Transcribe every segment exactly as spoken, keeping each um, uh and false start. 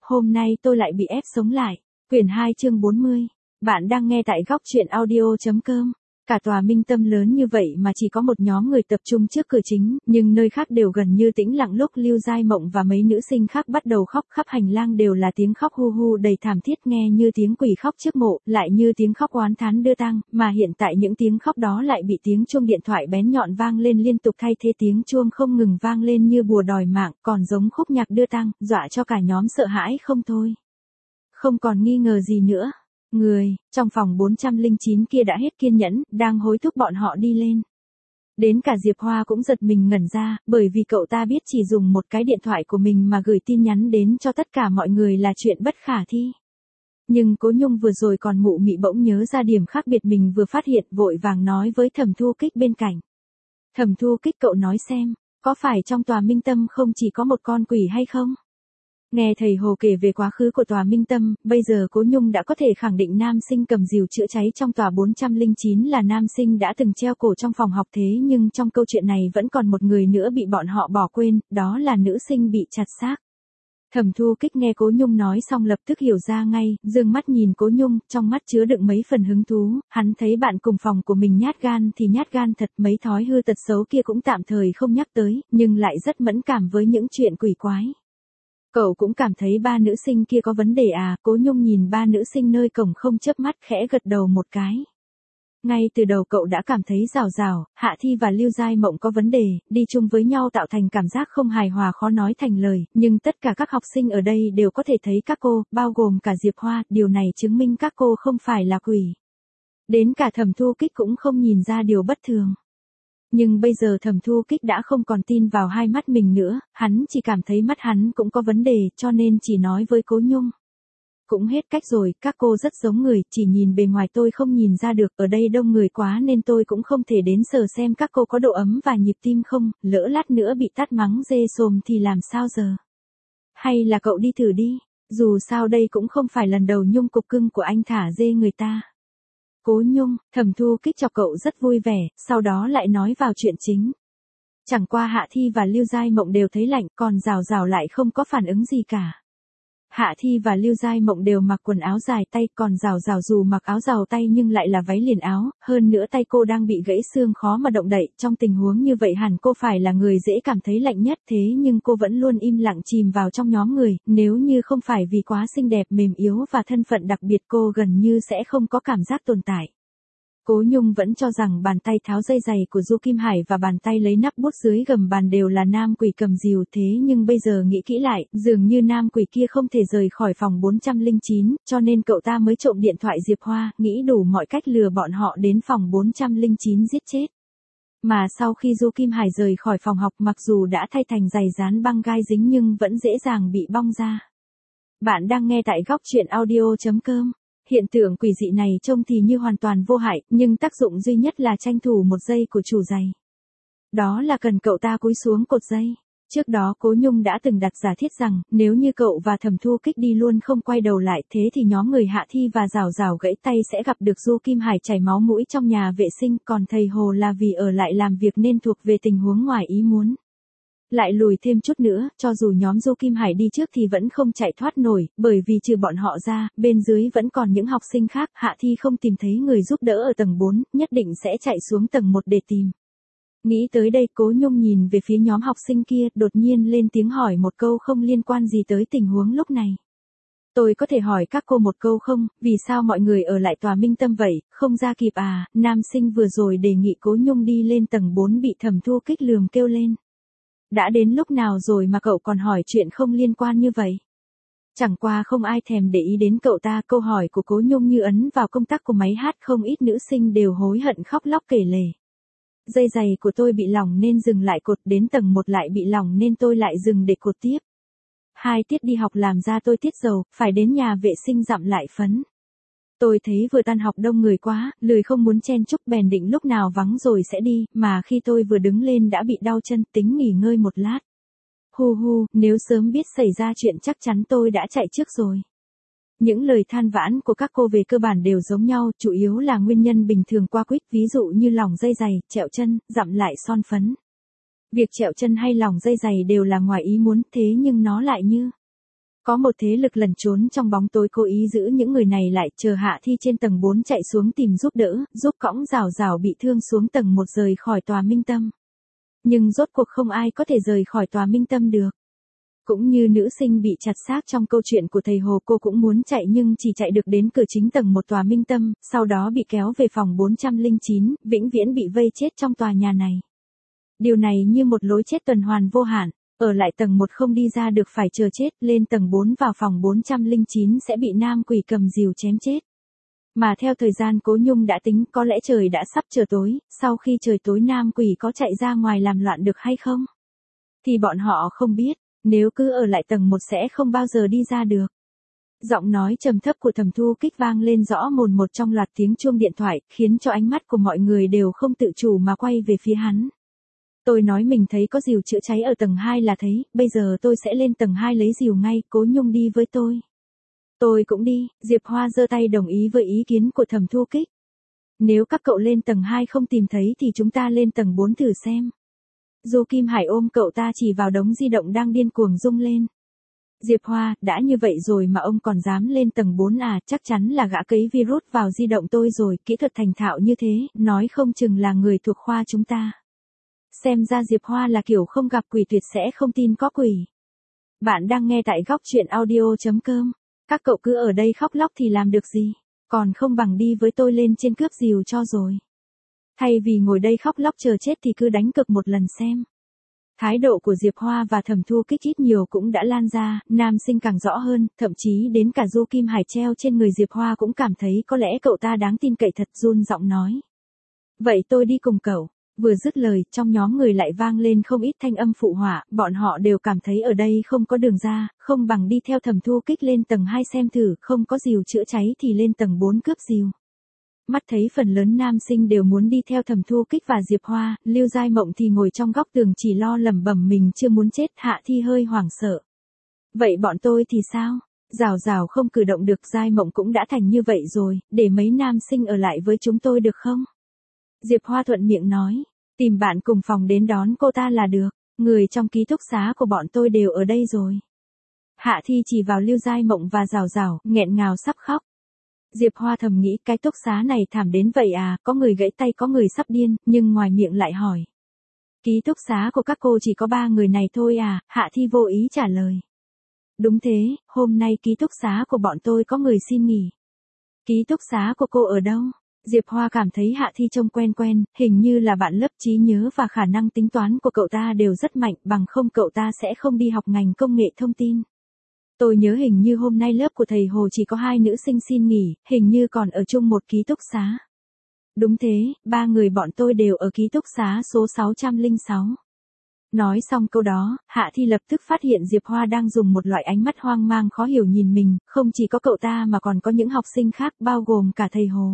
hôm nay tôi lại bị ép sống lại. Quyển hai chương bốn mươi. Bạn đang nghe tại góc truyện audio.com. Cả tòa Minh Tâm lớn như vậy mà chỉ có một nhóm người tập trung trước cửa chính, nhưng nơi khác đều gần như tĩnh lặng. Lúc Lưu Giai Mộng và mấy nữ sinh khác bắt đầu khóc, khắp hành lang đều là tiếng khóc hu hu đầy thảm thiết, nghe như tiếng quỷ khóc trước mộ, lại như tiếng khóc oán thán đưa tang, mà hiện tại những tiếng khóc đó lại bị tiếng chuông điện thoại bén nhọn vang lên liên tục, thay thế tiếng chuông không ngừng vang lên như bùa đòi mạng, còn giống khúc nhạc đưa tang, dọa cho cả nhóm sợ hãi không thôi. Không còn nghi ngờ gì nữa. Người trong phòng bốn trăm lẻ chín kia đã hết kiên nhẫn, đang hối thúc bọn họ đi lên. Đến cả Diệp Hoa cũng giật mình ngẩn ra, bởi vì cậu ta biết chỉ dùng một cái điện thoại của mình mà gửi tin nhắn đến cho tất cả mọi người là chuyện bất khả thi. Nhưng Cố Nhung vừa rồi còn mụ mị bỗng nhớ ra điểm khác biệt mình vừa phát hiện, vội vàng nói với Thẩm Thu Kích bên cạnh. Thẩm Thu Kích, cậu nói xem, có phải trong tòa Minh Tâm không chỉ có một con quỷ hay không? Nghe thầy Hồ kể về quá khứ của tòa Minh Tâm, bây giờ Cố Nhung đã có thể khẳng định nam sinh cầm rìu chữa cháy trong tòa bốn trăm lẻ chín là nam sinh đã từng treo cổ trong phòng học. Thế nhưng trong câu chuyện này vẫn còn một người nữa bị bọn họ bỏ quên, đó là nữ sinh bị chặt xác. Thẩm Thu Kích nghe Cố Nhung nói xong lập tức hiểu ra ngay, dương mắt nhìn Cố Nhung, trong mắt chứa đựng mấy phần hứng thú. Hắn thấy bạn cùng phòng của mình nhát gan thì nhát gan thật, mấy thói hư tật xấu kia cũng tạm thời không nhắc tới, nhưng lại rất mẫn cảm với những chuyện quỷ quái. Cậu cũng cảm thấy ba nữ sinh kia có vấn đề à? Cố Nhung nhìn ba nữ sinh nơi cổng không chớp mắt, khẽ gật đầu một cái. Ngay từ đầu cậu đã cảm thấy rào rào, Hạ Thi và Lưu Giai Mộng có vấn đề, đi chung với nhau tạo thành cảm giác không hài hòa khó nói thành lời, nhưng tất cả các học sinh ở đây đều có thể thấy các cô, bao gồm cả Diệp Hoa, điều này chứng minh các cô không phải là quỷ. Đến cả Thẩm Thu Kích cũng không nhìn ra điều bất thường. Nhưng bây giờ Thẩm Thu Kích đã không còn tin vào hai mắt mình nữa, hắn chỉ cảm thấy mắt hắn cũng có vấn đề, cho nên chỉ nói với Cố Nhung. Cũng hết cách rồi, các cô rất giống người, chỉ nhìn bề ngoài tôi không nhìn ra được, ở đây đông người quá nên tôi cũng không thể đến sờ xem các cô có độ ấm và nhịp tim không, lỡ lát nữa bị tát mắng dê sồm thì làm sao giờ? Hay là cậu đi thử đi, dù sao đây cũng không phải lần đầu Nhung cục cưng của anh thả dê người ta. Cố Nhung, Thẩm Thu Kích chọc cậu rất vui vẻ, sau đó lại nói vào chuyện chính. Chẳng qua Hạ Thi và Lưu Giai Mộng đều thấy lạnh, còn Rào Rào lại không có phản ứng gì cả. Hạ Thi và Lưu Giai Mộng đều mặc quần áo dài tay, còn Rào Rào dù mặc áo rào tay nhưng lại là váy liền áo, hơn nữa tay cô đang bị gãy xương khó mà động đậy, trong tình huống như vậy hẳn cô phải là người dễ cảm thấy lạnh nhất, thế nhưng cô vẫn luôn im lặng chìm vào trong nhóm người, nếu như không phải vì quá xinh đẹp mềm yếu và thân phận đặc biệt cô gần như sẽ không có cảm giác tồn tại. Cố Nhung vẫn cho rằng bàn tay tháo dây giày của Du Kim Hải và bàn tay lấy nắp bút dưới gầm bàn đều là nam quỷ cầm rìu, thế nhưng bây giờ nghĩ kỹ lại, dường như nam quỷ kia không thể rời khỏi phòng bốn trăm lẻ chín, cho nên cậu ta mới trộm điện thoại Diệp Hoa, nghĩ đủ mọi cách lừa bọn họ đến phòng bốn trăm lẻ chín giết chết. Mà sau khi Du Kim Hải rời khỏi phòng học, mặc dù đã thay thành giày dán băng gai dính nhưng vẫn dễ dàng bị bong ra. Bạn đang nghe tại góc truyện audio.com. Hiện tượng quỷ dị này trông thì như hoàn toàn vô hại, nhưng tác dụng duy nhất là tranh thủ một giây của chủ giày. Đó là cần cậu ta cúi xuống cột dây. Trước đó Cố Nhung đã từng đặt giả thiết rằng, nếu như cậu và Thẩm Thu Kích đi luôn không quay đầu lại, thế thì nhóm người Hạ Thi và Rào Rào gãy tay sẽ gặp được Du Kim Hải chảy máu mũi trong nhà vệ sinh, còn thầy Hồ là vì ở lại làm việc nên thuộc về tình huống ngoài ý muốn. Lại lùi thêm chút nữa, cho dù nhóm Du Kim Hải đi trước thì vẫn không chạy thoát nổi, bởi vì trừ bọn họ ra, bên dưới vẫn còn những học sinh khác. Hạ Thi không tìm thấy người giúp đỡ ở tầng bốn, nhất định sẽ chạy xuống tầng một để tìm. Nghĩ tới đây Cố Nhung nhìn về phía nhóm học sinh kia, đột nhiên lên tiếng hỏi một câu không liên quan gì tới tình huống lúc này. Tôi có thể hỏi các cô một câu không, vì sao mọi người ở lại tòa Minh Tâm vậy, không ra kịp à? Nam sinh vừa rồi đề nghị Cố Nhung đi lên tầng bốn bị Thẩm Thu Kích lườm kêu lên. Đã đến lúc nào rồi mà cậu còn hỏi chuyện không liên quan như vậy? Chẳng qua không ai thèm để ý đến cậu ta, câu hỏi của Cố Nhung như ấn vào công tắc của máy hát, không ít nữ sinh đều hối hận khóc lóc kể lể. Dây giày của tôi bị lỏng nên dừng lại cột, đến tầng một lại bị lỏng nên tôi lại dừng để cột tiếp. Hai tiết đi học làm ra tôi tiết dầu, phải đến nhà vệ sinh dặm lại phấn. Tôi thấy vừa tan học đông người quá, lười không muốn chen chúc bèn định lúc nào vắng rồi sẽ đi, mà khi tôi vừa đứng lên đã bị đau chân, tính nghỉ ngơi một lát. Hu hu, nếu sớm biết xảy ra chuyện chắc chắn tôi đã chạy trước rồi. Những lời than vãn của các cô về cơ bản đều giống nhau, chủ yếu là nguyên nhân bình thường qua quýt, ví dụ như lỏng dây giày, trẹo chân, dặm lại son phấn. Việc trẹo chân hay lỏng dây giày đều là ngoài ý muốn, thế nhưng nó lại như Có một thế lực lẩn trốn trong bóng tối cố ý giữ những người này lại, chờ Hạ Thi trên tầng bốn chạy xuống tìm giúp đỡ, giúp cõng Giảo Giảo bị thương xuống tầng một rời khỏi tòa Minh Tâm. Nhưng rốt cuộc không ai có thể rời khỏi tòa Minh Tâm được. Cũng như nữ sinh bị chặt xác trong câu chuyện của thầy Hồ, cô cũng muốn chạy nhưng chỉ chạy được đến cửa chính tầng một tòa Minh Tâm, sau đó bị kéo về phòng bốn trăm lẻ chín, vĩnh viễn bị vây chết trong tòa nhà này. Điều này như một lối chết tuần hoàn vô hạn, ở lại tầng một không đi ra được phải chờ chết, lên tầng bốn vào phòng bốn trăm lẻ chín sẽ bị nam quỷ cầm rìu chém chết. Mà theo thời gian Cố Nhung đã tính, có lẽ trời đã sắp trở tối, sau khi trời tối nam quỷ có chạy ra ngoài làm loạn được hay không? Thì bọn họ không biết. Nếu cứ ở lại tầng một sẽ không bao giờ đi ra được. Giọng nói trầm thấp của Thẩm Thu Kích vang lên rõ mồn một trong loạt tiếng chuông điện thoại, khiến cho ánh mắt của mọi người đều không tự chủ mà quay về phía hắn. Tôi nói mình thấy có rìu chữa cháy ở tầng hai là thấy, bây giờ tôi sẽ lên tầng hai lấy rìu ngay, Cố Nhung đi với tôi. Tôi cũng đi, Diệp Hoa giơ tay đồng ý với ý kiến của Thẩm Thu Kích. Nếu các cậu lên tầng hai không tìm thấy thì chúng ta lên tầng bốn thử xem. Du Kim Hải ôm cậu ta chỉ vào đống di động đang điên cuồng rung lên. Diệp Hoa, đã như vậy rồi mà ông còn dám lên tầng bốn à, chắc chắn là gã cấy virus vào di động tôi rồi, kỹ thuật thành thạo như thế, nói không chừng là người thuộc khoa chúng ta. Xem ra Diệp Hoa là kiểu không gặp quỷ tuyệt sẽ không tin có quỷ. Bạn đang nghe tại góc truyện audio chấm com. Các cậu cứ ở đây khóc lóc thì làm được gì, còn không bằng đi với tôi lên trên cướp rìu cho rồi. Thay vì ngồi đây khóc lóc chờ chết thì cứ đánh cược một lần xem. Thái độ của Diệp Hoa và Thẩm Thu Kích ít nhiều cũng đã lan ra, nam sinh càng rõ hơn, thậm chí đến cả Du Kim Hải treo trên người Diệp Hoa cũng cảm thấy có lẽ cậu ta đáng tin cậy thật, run giọng nói. Vậy tôi đi cùng cậu. Vừa dứt lời, trong nhóm người lại vang lên không ít thanh âm phụ họa, bọn họ đều cảm thấy ở đây không có đường ra, không bằng đi theo Thẩm Thu Kích lên tầng hai xem thử, không có rìu chữa cháy thì lên tầng bốn cướp rìu. Mắt thấy phần lớn nam sinh đều muốn đi theo Thẩm Thu Kích và Diệp Hoa, Lưu Giai Mộng thì ngồi trong góc tường chỉ lo lẩm bẩm mình chưa muốn chết, Hạ Thi hơi hoảng sợ. Vậy bọn tôi thì sao? Giảo Giảo không cử động được, Giai Mộng cũng đã thành như vậy rồi, để mấy nam sinh ở lại với chúng tôi được không? Diệp Hoa thuận miệng nói, tìm bạn cùng phòng đến đón cô ta là được, người trong ký túc xá của bọn tôi đều ở đây rồi. Hạ Thi chỉ vào Lưu Giai Mộng và Giảo Giảo, nghẹn ngào sắp khóc. Diệp Hoa thầm nghĩ cái túc xá này thảm đến vậy à, có người gãy tay có người sắp điên, nhưng ngoài miệng lại hỏi. Ký túc xá của các cô chỉ có ba người này thôi à, Hạ Thi vô ý trả lời. Đúng thế, hôm nay ký túc xá của bọn tôi có người xin nghỉ. Ký túc xá của cô ở đâu? Diệp Hoa cảm thấy Hạ Thi trông quen quen, hình như là bạn lớp, trí nhớ và khả năng tính toán của cậu ta đều rất mạnh, bằng không cậu ta sẽ không đi học ngành công nghệ thông tin. Tôi nhớ hình như hôm nay lớp của thầy Hồ chỉ có hai nữ sinh xin nghỉ, hình như còn ở chung một ký túc xá. Đúng thế, ba người bọn tôi đều ở ký túc xá số sáu trăm lẻ sáu. Nói xong câu đó, Hạ Thi lập tức phát hiện Diệp Hoa đang dùng một loại ánh mắt hoang mang khó hiểu nhìn mình, không chỉ có cậu ta mà còn có những học sinh khác bao gồm cả thầy Hồ.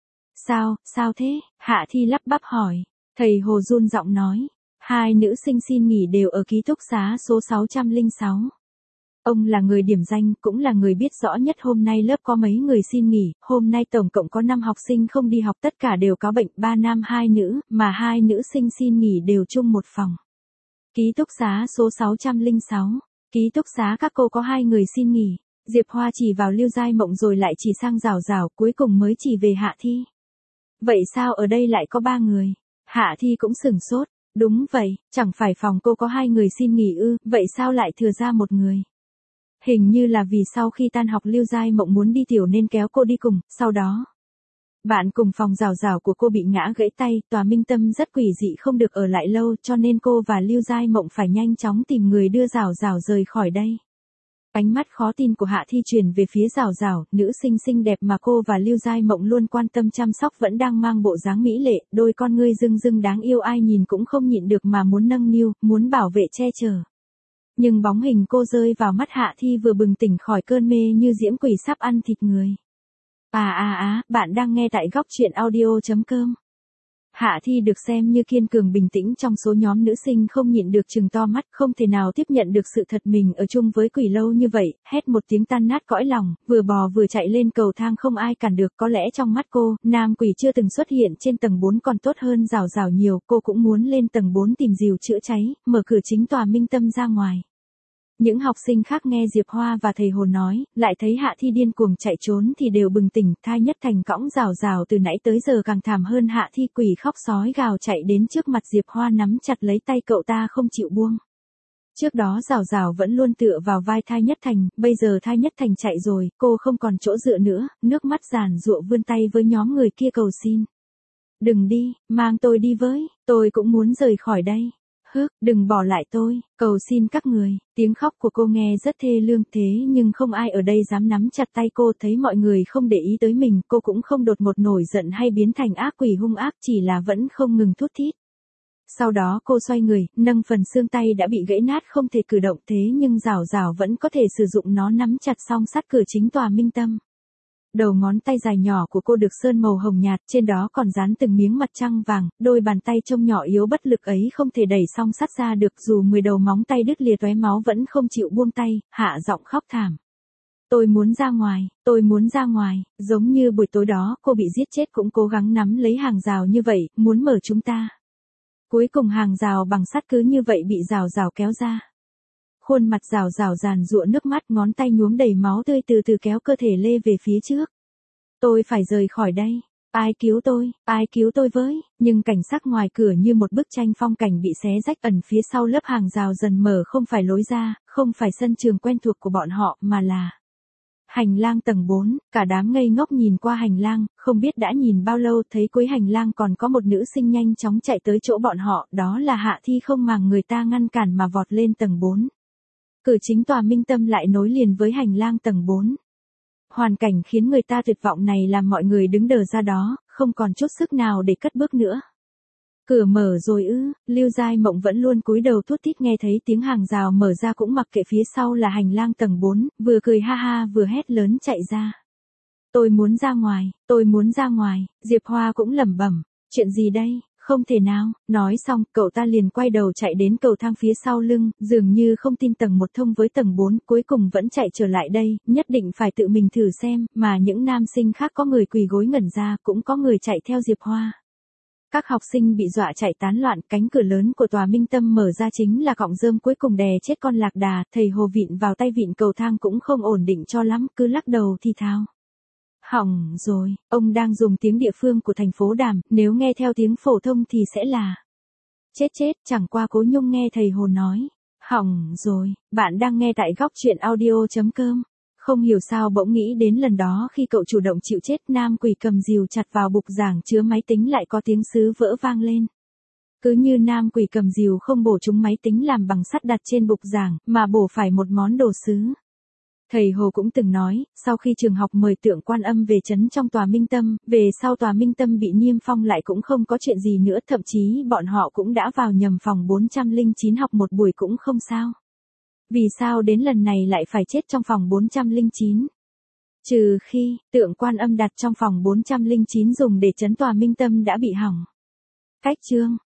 Sao, sao thế? Hạ Thi lắp bắp hỏi. Thầy Hồ run giọng nói. Hai nữ sinh xin nghỉ đều ở ký túc xá số sáu trăm lẻ sáu. Ông là người điểm danh, cũng là người biết rõ nhất hôm nay lớp có mấy người xin nghỉ, hôm nay tổng cộng có năm học sinh không đi học, tất cả đều có bệnh, ba nam hai nữ, mà hai nữ sinh xin nghỉ đều chung một phòng. Ký túc xá số sáu trăm lẻ sáu, ký túc xá các cô có hai người xin nghỉ. Diệp Hoa chỉ vào Lưu Giai Mộng rồi lại chỉ sang Giảo Giảo, cuối cùng mới chỉ về Hạ Thi. Vậy sao ở đây lại có ba người? Hạ Thi cũng sửng sốt. Đúng vậy, chẳng phải phòng cô có hai người xin nghỉ ư, vậy sao lại thừa ra một người? Hình như là vì sau khi tan học Lưu Giai Mộng muốn đi tiểu nên kéo cô đi cùng, sau đó. Bạn cùng phòng Giảo Giảo của cô bị ngã gãy tay, tòa Minh Tâm rất quỷ dị không được ở lại lâu cho nên cô và Lưu Giai Mộng phải nhanh chóng tìm người đưa Giảo Giảo rời khỏi đây. Ánh mắt khó tin của Hạ Thi chuyển về phía Giảo Giảo, nữ sinh xinh đẹp mà cô và Lưu Giai Mộng luôn quan tâm chăm sóc vẫn đang mang bộ dáng mỹ lệ, đôi con ngươi rưng rưng đáng yêu ai nhìn cũng không nhịn được mà muốn nâng niu, muốn bảo vệ che chở. Nhưng bóng hình cô rơi vào mắt Hạ Thi vừa bừng tỉnh khỏi cơn mê như diễm quỷ sắp ăn thịt người. À à à, bạn đang nghe tại góc truyện audio chấm com. Hạ Thi được xem như kiên cường bình tĩnh trong số nhóm nữ sinh không nhịn được trừng to mắt, không thể nào tiếp nhận được sự thật mình ở chung với quỷ lâu như vậy, hét một tiếng tan nát cõi lòng, vừa bò vừa chạy lên cầu thang không ai cản được, có lẽ trong mắt cô, nam quỷ chưa từng xuất hiện trên tầng bốn còn tốt hơn Giảo Giảo nhiều, cô cũng muốn lên tầng bốn tìm rìu chữa cháy, mở cửa chính tòa Minh Tâm ra ngoài. Những học sinh khác nghe Diệp Hoa và thầy Hồ nói, lại thấy Hạ Thi điên cuồng chạy trốn thì đều bừng tỉnh, Thai Nhất Thành cõng rào rào từ nãy tới giờ càng thảm hơn, Hạ Thi quỷ khóc sói gào chạy đến trước mặt Diệp Hoa nắm chặt lấy tay cậu ta không chịu buông. Trước đó rào rào vẫn luôn tựa vào vai Thai Nhất Thành, bây giờ Thai Nhất Thành chạy rồi, cô không còn chỗ dựa nữa, nước mắt giàn giụa vươn tay với nhóm người kia cầu xin. Đừng đi, mang tôi đi với, tôi cũng muốn rời khỏi đây. Hức, đừng bỏ lại tôi, cầu xin các người. Tiếng khóc của cô nghe rất thê lương thế nhưng không ai ở đây dám nắm chặt tay cô, thấy mọi người không để ý tới mình, cô cũng không đột ngột nổi giận hay biến thành ác quỷ hung ác, chỉ là vẫn không ngừng thút thít. Sau đó cô xoay người, nâng phần xương tay đã bị gãy nát không thể cử động, thế nhưng rào rào vẫn có thể sử dụng nó nắm chặt song sắt cửa chính tòa Minh Tâm. Đầu ngón tay dài nhỏ của cô được sơn màu hồng nhạt, trên đó còn dán từng miếng mặt trăng vàng, đôi bàn tay trông nhỏ yếu bất lực ấy không thể đẩy song sắt ra được, dù mười đầu móng tay đứt lìa tóe máu vẫn không chịu buông tay, hạ giọng khóc thảm. Tôi muốn ra ngoài, tôi muốn ra ngoài, giống như buổi tối đó cô bị giết chết cũng cố gắng nắm lấy hàng rào như vậy, muốn mở chúng ta. Cuối cùng hàng rào bằng sắt cứ như vậy bị rào rào kéo ra. Khuôn mặt rào rào giàn giụa nước mắt, ngón tay nhuốm đầy máu tươi từ từ kéo cơ thể lê về phía trước. Tôi phải rời khỏi đây. Ai cứu tôi, ai cứu tôi với, nhưng cảnh sắc ngoài cửa như một bức tranh phong cảnh bị xé rách, ẩn phía sau lớp hàng rào dần mở không phải lối ra, không phải sân trường quen thuộc của bọn họ mà là hành lang tầng bốn, cả đám ngây ngốc nhìn qua hành lang, không biết đã nhìn bao lâu, thấy cuối hành lang còn có một nữ sinh nhanh chóng chạy tới chỗ bọn họ, đó là Hạ Thi không màng người ta ngăn cản mà vọt lên tầng bốn. Cửa chính tòa Minh Tâm lại nối liền với hành lang tầng bốn. Hoàn cảnh khiến người ta tuyệt vọng này làm mọi người đứng đờ ra đó, không còn chút sức nào để cất bước nữa. Cửa mở rồi ư? Lưu Giai Mộng vẫn luôn cúi đầu thút thít, nghe thấy tiếng hàng rào mở ra cũng mặc kệ phía sau là hành lang tầng bốn, vừa cười ha ha vừa hét lớn chạy ra. Tôi muốn ra ngoài, tôi muốn ra ngoài, Diệp Hoa cũng lẩm bẩm, chuyện gì đây, không thể nào, nói xong, cậu ta liền quay đầu chạy đến cầu thang phía sau lưng, dường như không tin tầng một thông với tầng bốn, cuối cùng vẫn chạy trở lại đây, nhất định phải tự mình thử xem, mà những nam sinh khác có người quỳ gối ngẩn ra, cũng có người chạy theo Diệp Hoa. Các học sinh bị dọa chạy tán loạn, cánh cửa lớn của tòa Minh Tâm mở ra chính là cọng rơm cuối cùng đè chết con lạc đà, thầy Hồ vịn vào tay vịn cầu thang cũng không ổn định cho lắm, cứ lắc đầu thì thào. Hỏng rồi, ông đang dùng tiếng địa phương của thành phố Đàm, nếu nghe theo tiếng phổ thông thì sẽ là chết chết, chẳng qua Cố Nhung nghe thầy Hồ nói. Hỏng rồi, bạn đang nghe tại góc truyện audio chấm com. Không hiểu sao bỗng nghĩ đến lần đó khi cậu chủ động chịu chết, nam quỷ cầm rìu chặt vào bục giảng chứa máy tính lại có tiếng sứ vỡ vang lên. Cứ như nam quỷ cầm rìu không bổ trúng máy tính làm bằng sắt đặt trên bục giảng, mà bổ phải một món đồ sứ. Thầy Hồ cũng từng nói, sau khi trường học mời tượng Quan Âm về trấn trong tòa Minh Tâm, về sau tòa Minh Tâm bị niêm phong lại cũng không có chuyện gì nữa, thậm chí bọn họ cũng đã vào nhầm phòng bốn trăm lẻ chín học một buổi cũng không sao. Vì sao đến lần này lại phải chết trong phòng bốn trăm lẻ chín? Trừ khi, tượng Quan Âm đặt trong phòng bốn trăm lẻ chín dùng để trấn tòa Minh Tâm đã bị hỏng. Cách chương